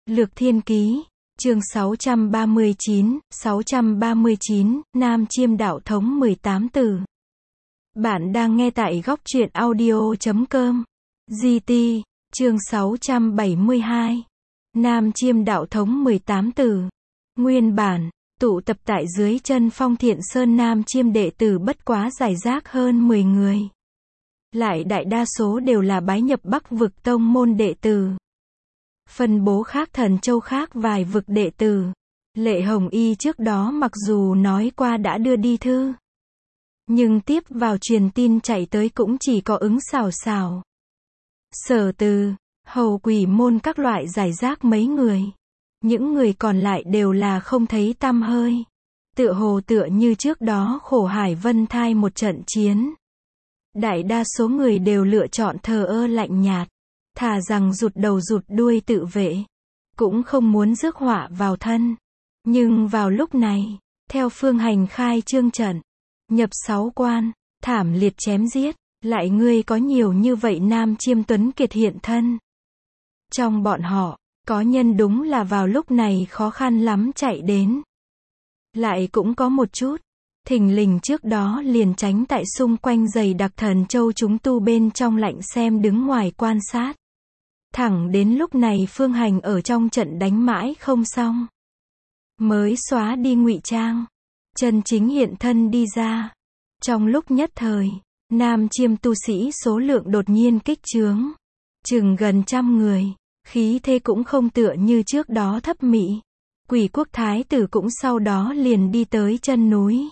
Lược Thiên Ký, chương 639, Nam Chiêm Đạo Thống 18 từ. Bạn đang nghe tại góc truyện audio.com. GT, chương 672. Nam Chiêm Đạo Thống 18 từ. Nguyên bản, tụ tập tại dưới chân Phong Thiện Sơn Nam Chiêm đệ tử bất quá rải rác hơn 10 người. Lại đại đa số đều là bái nhập Bắc vực tông môn đệ tử. Phân bố khác Thần Châu khác vài vực đệ tử. Lệ Hồng Y trước đó mặc dù nói qua đã đưa đi thư, nhưng tiếp vào truyền tin chạy tới cũng chỉ có ứng xảo xảo. Sở Từ, Hầu Quỷ Môn các loại giải rác mấy người. Những người còn lại đều là không thấy tăm hơi. Tựa hồ tựa như trước đó khổ hải vân thai một trận chiến. Đại đa số người đều lựa chọn thờ ơ lạnh nhạt. Thà rằng rụt đầu rụt đuôi tự vệ, cũng không muốn rước họa vào thân. Nhưng vào lúc này, theo Phương Hành khai trương trận, nhập 6 quan, thảm liệt chém giết, lại ngươi có nhiều như vậy Nam Chiêm Tuấn Kiệt hiện thân. Trong bọn họ, có nhân đúng là vào lúc này khó khăn lắm chạy đến. Lại cũng có một chút, thình lình trước đó liền tránh tại xung quanh dày đặc Thần Châu chúng tu bên trong lạnh xem đứng ngoài quan sát. Thẳng đến lúc này Phương Hành ở trong trận đánh mãi không xong, mới xóa đi ngụy trang, chân chính hiện thân đi ra. Trong lúc nhất thời, Nam Chiêm tu sĩ số lượng đột nhiên kích trướng, chừng gần 100 người, khí thế cũng không tựa như trước đó thấp mị. Quỷ Quốc Thái tử cũng sau đó liền đi tới chân núi,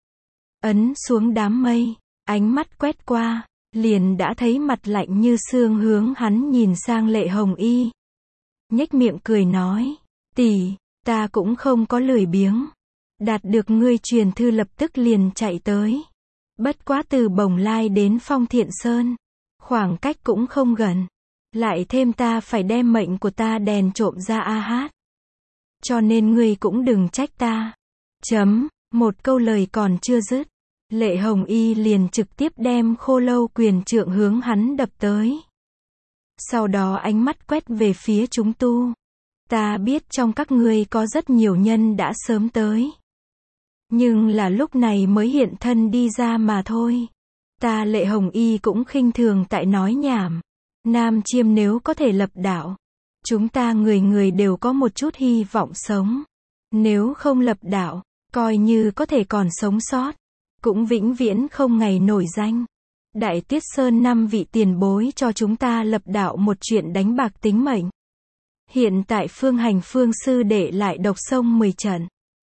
ấn xuống đám mây, ánh mắt quét qua, liền đã thấy mặt lạnh như xương hướng hắn nhìn sang Lệ Hồng Y. Nhếch miệng cười nói, tỷ, ta cũng không có lười biếng. Đạt được ngươi truyền thư lập tức liền chạy tới. Bất quá từ Bồng Lai đến Phong Thiện Sơn, khoảng cách cũng không gần. Lại thêm ta phải đem mệnh của ta đèn trộm ra a hát. Cho nên ngươi cũng đừng trách ta. Một câu lời còn chưa dứt, Lệ Hồng Y liền trực tiếp đem Khô Lâu quyền trượng hướng hắn đập tới. Sau đó ánh mắt quét về phía chúng tu. Ta biết trong các ngươi có rất nhiều nhân đã sớm tới, nhưng là lúc này mới hiện thân đi ra mà thôi. Ta Lệ Hồng Y cũng khinh thường tại nói nhảm. Nam Chiêm nếu có thể lập đạo, chúng ta người người đều có một chút hy vọng sống. Nếu không lập đạo, coi như có thể còn sống sót, cũng vĩnh viễn không ngày nổi danh. Đại Tuyết Sơn 5 vị tiền bối cho chúng ta lập đạo một chuyện đánh bạc tính mệnh. Hiện tại Phương Hành Phương sư đệ lại độc sông 10 trận.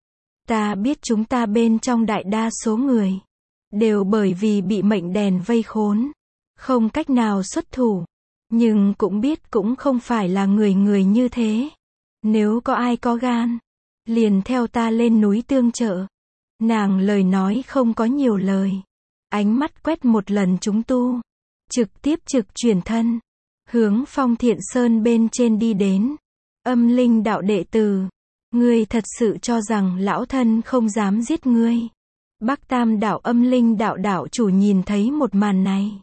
Ta biết chúng ta bên trong đại đa số người đều bởi vì bị mệnh đèn vây khốn, không cách nào xuất thủ. Nhưng cũng biết cũng không phải là người người như thế. Nếu có ai có gan, liền theo ta lên núi tương trợ. Nàng lời nói không có nhiều lời, ánh mắt quét một lần chúng tu, trực tiếp chuyển thân, hướng Phong Thiện Sơn bên trên đi đến. Âm Linh đạo đệ tử, ngươi thật sự cho rằng lão thân không dám giết ngươi? Bắc Tam đạo Âm Linh đạo đạo chủ nhìn thấy một màn này,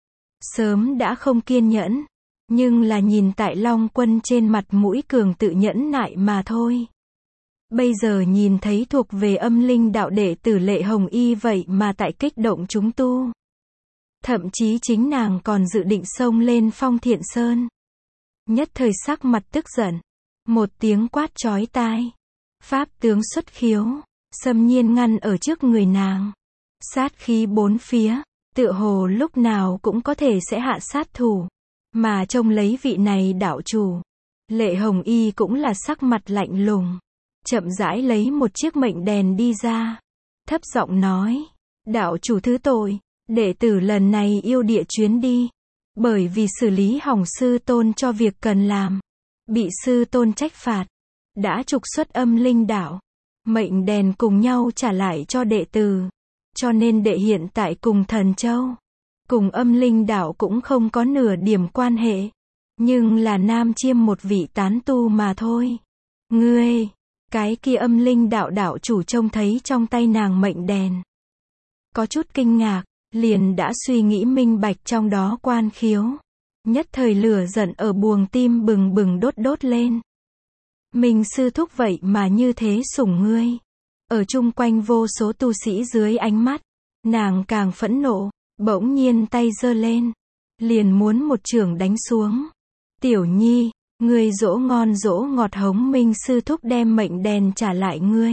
sớm đã không kiên nhẫn, nhưng là nhìn tại Long Quân trên mặt mũi cường tự nhẫn nại mà thôi. Bây giờ nhìn thấy thuộc về Âm Linh đạo đệ tử Lệ Hồng Y vậy mà tại kích động chúng tu. Thậm chí chính nàng còn dự định xông lên Phong Thiện Sơn. Nhất thời sắc mặt tức giận, một tiếng quát chói tai. Pháp tướng xuất khiếu, xâm nhiên ngăn ở trước người nàng. Sát khí bốn phía, tựa hồ lúc nào cũng có thể sẽ hạ sát thủ. Mà trông lấy vị này đạo chủ, Lệ Hồng Y cũng là sắc mặt lạnh lùng, chậm rãi lấy một chiếc mệnh đèn đi ra, thấp giọng nói, đạo chủ thứ tội, đệ tử lần này yêu địa chuyến đi, bởi vì xử lý hỏng sư tôn cho việc cần làm, bị sư tôn trách phạt, đã trục xuất Âm Linh đạo, mệnh đèn cùng nhau trả lại cho đệ tử, cho nên đệ hiện tại cùng Thần Châu, cùng Âm Linh đạo cũng không có nửa điểm quan hệ, nhưng là Nam Chiêm một vị tán tu mà thôi. Ngươi, cái kia Âm Linh đạo đạo chủ trông thấy trong tay nàng mệnh đèn, có chút kinh ngạc, liền đã suy nghĩ minh bạch trong đó quan khiếu. Nhất thời lửa giận ở buồng tim bừng bừng đốt lên. Minh sư thúc vậy mà như thế sủng ngươi. Ở chung quanh vô số tu sĩ dưới ánh mắt, nàng càng phẫn nộ, bỗng nhiên tay giơ lên, liền muốn một chưởng đánh xuống. Tiểu Nhi, ngươi dỗ ngon dỗ ngọt hống Minh sư thúc đem mệnh đèn trả lại ngươi.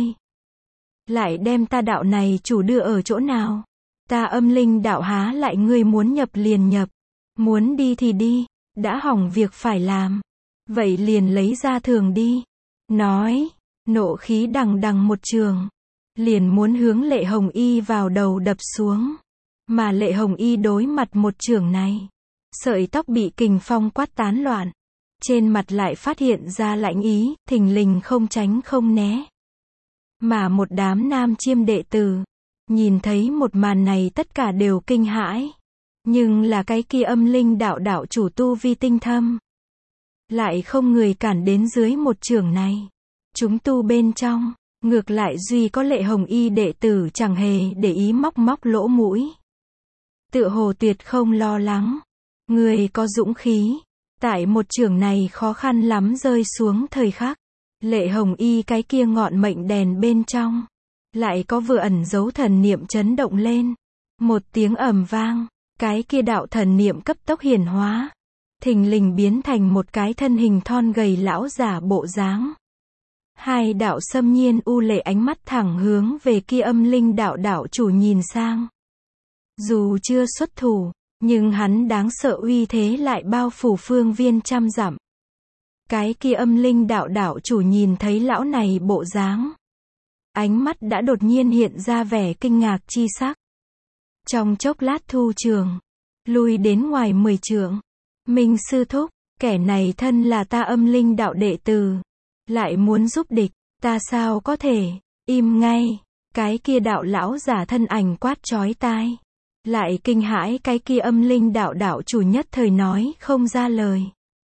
Lại đem ta đạo này chủ đưa ở chỗ nào? Ta âm linh đạo há lại ngươi muốn nhập liền nhập, muốn đi thì đi, đã hỏng việc phải làm. Vậy liền lấy ra thường đi. Nói, nộ khí đằng đằng một trường, liền muốn hướng Lệ Hồng Y vào đầu đập xuống. Mà Lệ Hồng Y đối mặt một chưởng này, sợi tóc bị kình phong quát tán loạn, trên mặt lại phát hiện ra lạnh ý, thình lình không tránh không né. Mà một đám nam chiêm đệ tử, nhìn thấy một màn này tất cả đều kinh hãi. Nhưng là cái kia âm linh đạo đạo chủ tu vi tinh thâm, lại không người cản đến dưới một chưởng này. Chúng tu bên trong, ngược lại duy có Lệ Hồng Y đệ tử chẳng hề để ý móc móc lỗ mũi. Tựa hồ tuyệt không lo lắng. Người có dũng khí. Tại một chưởng này khó khăn lắm rơi xuống thời khắc, Lệ Hồng Y cái kia ngọn mệnh đèn bên trong, lại có vừa ẩn giấu thần niệm chấn động lên. Một tiếng ầm vang, cái kia đạo thần niệm cấp tốc hiển hóa, thình lình biến thành một cái thân hình thon gầy lão giả bộ dáng. Hai đạo xâm nhiên u lệ ánh mắt thẳng hướng về kia âm linh đạo đạo chủ nhìn sang. Dù chưa xuất thủ, nhưng hắn đáng sợ uy thế lại bao phủ phương viên trăm dặm. Cái kia âm linh đạo đạo chủ nhìn thấy lão này bộ dáng, ánh mắt đã đột nhiên hiện ra vẻ kinh ngạc chi sắc. Trong chốc lát thu trường, lui đến ngoài 10 trượng. Minh sư thúc, kẻ này thân là ta âm linh đạo đệ tử, lại muốn giúp địch, ta sao có thể, im ngay. Cái kia đạo lão giả thân ảnh quát chói tai, lại kinh hãi cái kia âm linh đạo đạo chủ nhất thời nói không ra lời.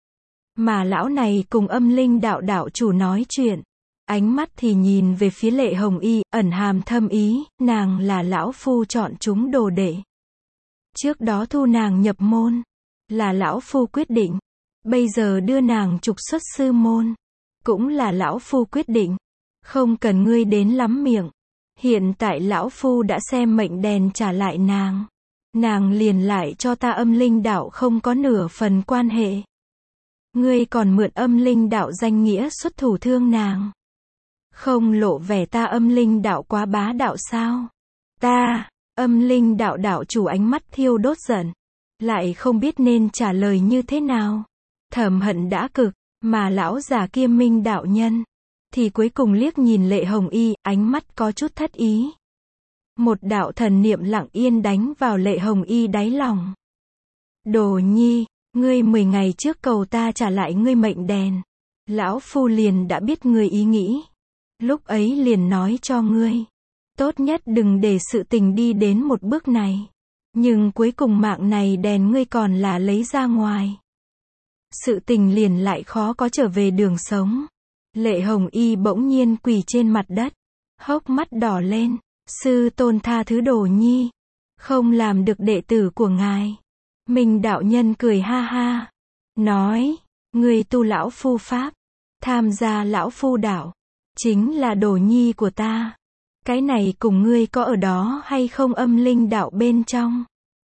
Mà lão này cùng âm linh đạo đạo chủ nói chuyện, ánh mắt thì nhìn về phía Lệ Hồng Y, ẩn hàm thâm ý, nàng là lão phu chọn chúng đồ đệ. Trước đó thu nàng nhập môn, là lão phu quyết định. Bây giờ đưa nàng trục xuất sư môn, cũng là lão phu quyết định. Không cần ngươi đến lắm miệng. Hiện tại lão phu đã xem mệnh đèn trả lại nàng. Nàng liền lại cho ta âm linh đạo không có nửa phần quan hệ. Ngươi còn mượn âm linh đạo danh nghĩa xuất thủ thương nàng. Không lộ vẻ ta âm linh đạo quá bá đạo sao? Ta, âm linh đạo đạo chủ ánh mắt thiêu đốt giận, lại không biết nên trả lời như thế nào. Thầm hận đã cực, mà lão già kia minh đạo nhân, thì cuối cùng liếc nhìn Lệ Hồng Y, ánh mắt có chút thất ý. Một đạo thần niệm lặng yên đánh vào Lệ Hồng Y đáy lòng. Đồ nhi, ngươi 10 ngày trước cầu ta trả lại ngươi mệnh đèn. Lão phu liền đã biết ngươi ý nghĩ. Lúc ấy liền nói cho ngươi. Tốt nhất đừng để sự tình đi đến một bước này. Nhưng cuối cùng mạng này đèn ngươi còn là lấy ra ngoài. Sự tình liền lại khó có trở về đường sống. Lệ Hồng Y bỗng nhiên quỳ trên mặt đất, hốc mắt đỏ lên. Sư tôn tha thứ đồ nhi, không làm được đệ tử của ngài. Minh đạo nhân cười ha ha, nói, người tu lão phu pháp, tham gia lão phu đạo, chính là đồ nhi của ta. Cái này cùng ngươi có ở đó hay không âm linh đạo bên trong?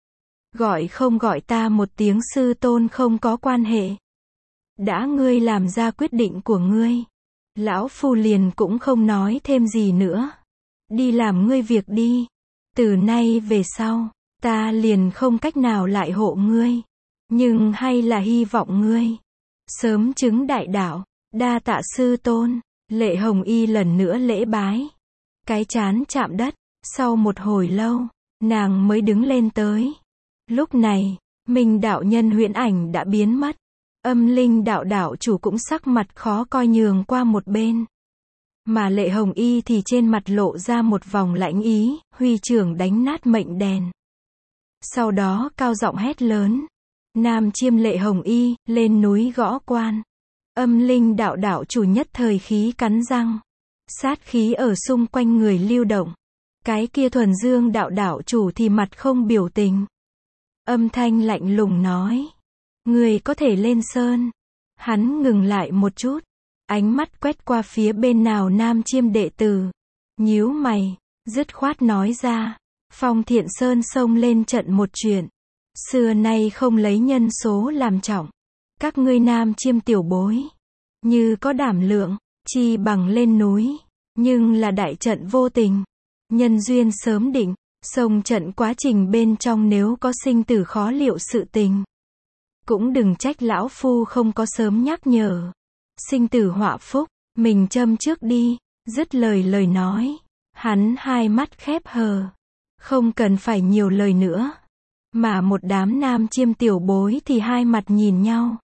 Gọi không gọi ta một tiếng sư tôn không có quan hệ. Đã ngươi làm ra quyết định của ngươi, lão phu liền cũng không nói thêm gì nữa. Đi làm ngươi việc đi. Từ nay về sau, ta liền không cách nào lại hộ ngươi. Nhưng hay là hy vọng ngươi sớm chứng đại đạo. Đa tạ sư tôn. Lệ Hồng Y lần nữa lễ bái, cái trán chạm đất. Sau một hồi lâu, nàng mới đứng lên tới. Lúc này, Minh đạo nhân huyễn ảnh đã biến mất. Âm linh đạo đạo chủ cũng sắc mặt khó coi nhường qua một bên. Mà Lệ Hồng Y thì trên mặt lộ ra một vòng lãnh ý, huy trưởng đánh nát mệnh đèn. Sau đó cao giọng hét lớn. Nam chiêm Lệ Hồng Y, lên núi gõ quan. Âm linh đạo đạo chủ nhất thời khí cắn răng. Sát khí ở xung quanh người lưu động. Cái kia thuần dương đạo đạo chủ thì mặt không biểu tình. Âm thanh lạnh lùng nói. Người có thể lên sơn. Hắn ngừng lại một chút. Ánh mắt quét qua phía bên nào Nam Chiêm đệ tử. Nhíu mày, dứt khoát nói ra. Phong Thiện Sơn xông lên trận một chuyện. Xưa nay không lấy nhân số làm trọng. Các ngươi Nam Chiêm tiểu bối. Như có đảm lượng, chi bằng lên núi. Nhưng là đại trận vô tình. Nhân duyên sớm định. Xông trận quá trình bên trong nếu có sinh tử khó liệu sự tình. Cũng đừng trách lão phu không có sớm nhắc nhở. Sinh tử họa phúc, mình châm trước đi. Dứt lời nói. Hắn hai mắt khép hờ. Không cần phải nhiều lời nữa. Mà một đám Nam Chiêm tiểu bối thì hai mặt nhìn nhau.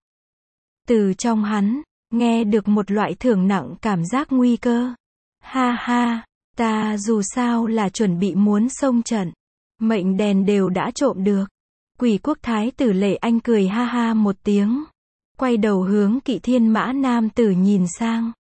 Từ trong hắn, nghe được một loại thưởng nặng cảm giác nguy cơ. Ha ha, ta dù sao là chuẩn bị muốn xông trận. Mệnh đèn đều đã trộm được. Quỷ quốc thái tử Lệ Anh cười ha ha một tiếng. Quay đầu hướng Kỵ Thiên Mã nam tử nhìn sang.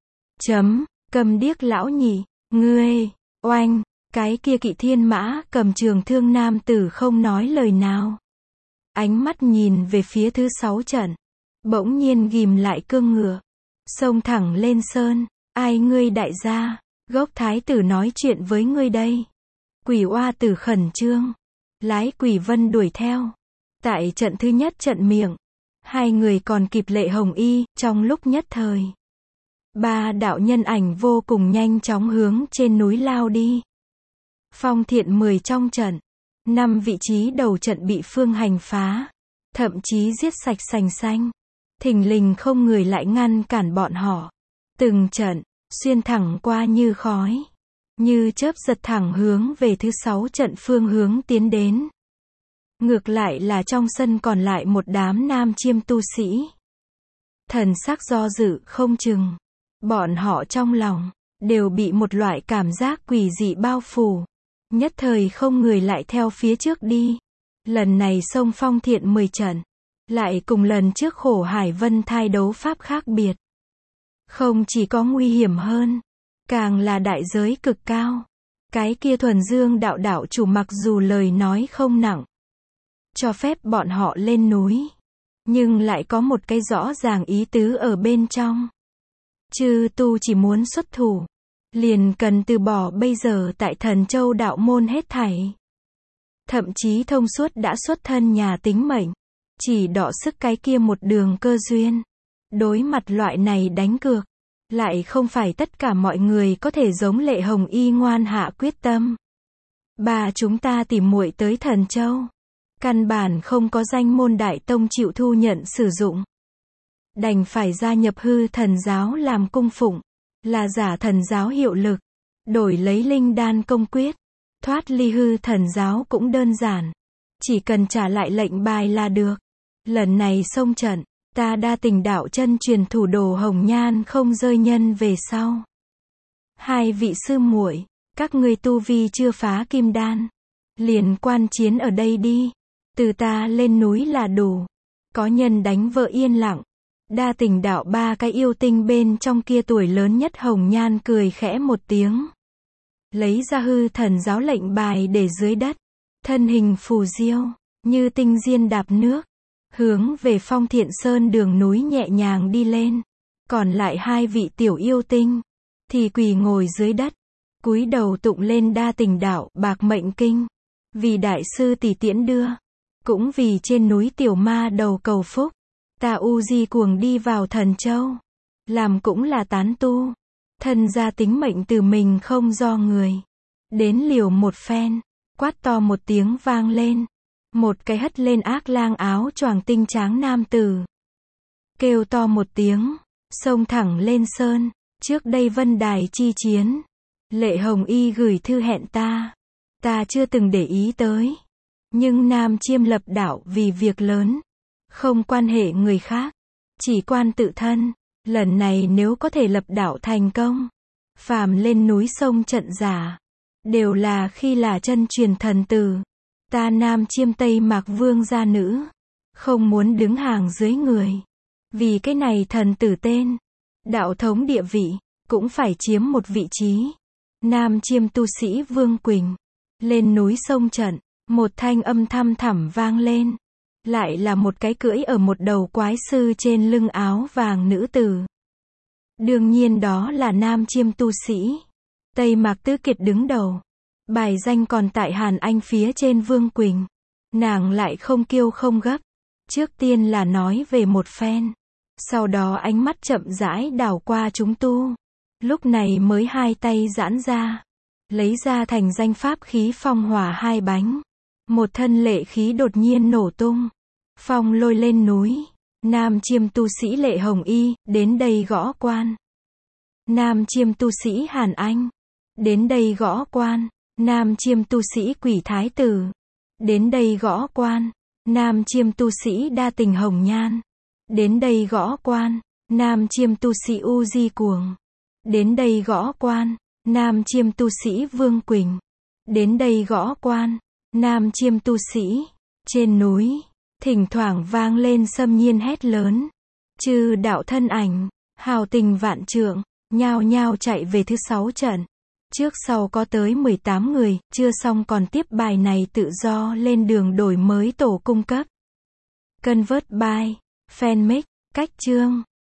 Cầm điếc lão nhị, ngươi, oanh. Cái kia Kỵ Thiên Mã cầm trường thương nam tử không nói lời nào. Ánh mắt nhìn về phía thứ 6 trận. Bỗng nhiên ghim lại cương ngựa. Xông thẳng lên sơn. Ai ngươi đại gia, gốc thái tử nói chuyện với ngươi đây. Quỷ oa tử khẩn trương. Lái Quỷ Vân đuổi theo. Tại trận thứ nhất trận miệng. Hai người còn kịp Lệ Hồng Y, trong lúc nhất thời. Ba đạo nhân ảnh vô cùng nhanh chóng hướng trên núi lao đi. Phong Thiện 10 trong trận. 5 vị trí đầu trận bị Phương Hành phá. Thậm chí giết sạch sành xanh. Thình lình không người lại ngăn cản bọn họ. Từng trận, xuyên thẳng qua như khói. Như chớp giật thẳng hướng về thứ 6 trận phương hướng tiến đến. Ngược lại là trong sân còn lại một đám Nam Chiêm tu sĩ. Thần sắc do dự không chừng. Bọn họ trong lòng, đều bị một loại cảm giác quỷ dị bao phủ. Nhất thời không người lại theo phía trước đi. Lần này xông Phong Thiện 10 trận. Lại cùng lần trước Khổ Hải Vân thai đấu pháp khác biệt. Không chỉ có nguy hiểm hơn. Càng là đại giới cực cao. Cái kia Thuần Dương đạo chủ mặc dù lời nói không nặng. Cho phép bọn họ lên núi. Nhưng lại có một cái rõ ràng ý tứ ở bên trong. Chư tu chỉ muốn xuất thủ. Liền cần từ bỏ bây giờ tại Thần Châu đạo môn hết thảy. Thậm chí thông suốt đã xuất thân nhà tính mệnh. Chỉ đọ sức cái kia một đường cơ duyên. Đối mặt loại này đánh cược. Lại không phải tất cả mọi người có thể giống Lệ Hồng Y ngoan hạ quyết tâm. Bà chúng ta tìm muội tới Thần Châu. Căn bản không có danh môn đại tông chịu thu nhận sử dụng. Đành phải gia nhập Hư Thần giáo làm cung phụng. Là giả thần giáo hiệu lực. Đổi lấy linh đan công quyết. Thoát ly Hư Thần giáo cũng đơn giản. Chỉ cần trả lại lệnh bài là được. Lần này xông trận. Ta Đa Tình đạo chân truyền thủ đồ Hồng Nhan không rơi nhân về sau. Hai vị sư muội, các ngươi tu vi chưa phá kim đan. Liền quan chiến ở đây đi. Từ ta lên núi là đủ. Có nhân đánh vợ yên lặng. Đa Tình đạo ba cái yêu tinh bên trong kia tuổi lớn nhất Hồng Nhan cười khẽ một tiếng. Lấy ra Hư Thần giáo lệnh bài để dưới đất. Thân hình phù diêu, như tinh diên đạp nước. Hướng về Phong Thiện Sơn đường núi nhẹ nhàng đi lên. Còn lại hai vị tiểu yêu tinh. Thì quỳ ngồi dưới đất. Cúi đầu tụng lên Đa Tình đạo bạc mệnh kinh. Vì đại sư tỷ tiễn đưa. Cũng vì trên núi tiểu ma đầu cầu phúc. Ta U Di cuồng đi vào Thần Châu. Làm cũng là tán tu. Thân ra tính mệnh từ mình không do người. Đến liều một phen. Quát to một tiếng vang lên. Một cái hất lên ác lang áo choàng tinh tráng nam tử. Kêu to một tiếng. Xông thẳng lên sơn. Trước đây Vân Đài chi chiến. Lệ Hồng Y gửi thư hẹn ta. Ta chưa từng để ý tới. Nhưng Nam Chiêm lập đạo vì việc lớn. Không quan hệ người khác. Chỉ quan tự thân. Lần này nếu có thể lập đạo thành công. Phàm lên núi sông trận giả. Đều là khi là chân truyền thần tử. Ta Nam Chiêm Tây Mạc Vương gia nữ. Không muốn đứng hàng dưới người. Vì cái này thần tử tên. Đạo thống địa vị. Cũng phải chiếm một vị trí. Nam Chiêm tu sĩ Vương Quỳnh. Lên núi sông trận. Một thanh âm thăm thẳm vang lên. Lại là một cái cưỡi ở một đầu quái sư trên lưng áo vàng nữ tử. Đương nhiên đó là nam chiêm tu sĩ. Tây Mạc Tứ Kiệt đứng đầu. Bài danh còn tại Hàn Anh phía trên Vương Quỳnh. Nàng lại không kiêu không gấp. Trước tiên là nói về một phen. Sau đó ánh mắt chậm rãi đảo qua chúng tu. Lúc này mới hai tay giãn ra. Lấy ra thành danh pháp khí phong hỏa hai bánh. Một thân lệ khí đột nhiên nổ tung. Phong lôi lên núi. Nam chiêm tu sĩ Lệ Hồng Y, đến đây gõ quan. Nam chiêm tu sĩ Hàn Anh, đến đây gõ quan. Nam chiêm tu sĩ Quỷ Thái Tử, đến đây gõ quan. Nam chiêm tu sĩ Đa Tình Hồng Nhan, đến đây gõ quan. Nam chiêm tu sĩ U Di Cuồng, đến đây gõ quan. Nam chiêm tu sĩ Vương Quỳnh, đến đây gõ quan. Nam chiêm tu sĩ, trên núi, thỉnh thoảng vang lên xâm nhiên hét lớn. Chư đạo thân ảnh, hào tình vạn trượng, nhao nhao chạy về thứ 6 trận. Trước sau có tới 18 người, chưa xong còn tiếp bài này tự do lên đường đổi mới tổ cung cấp. Convert by Fanmix, cách chương.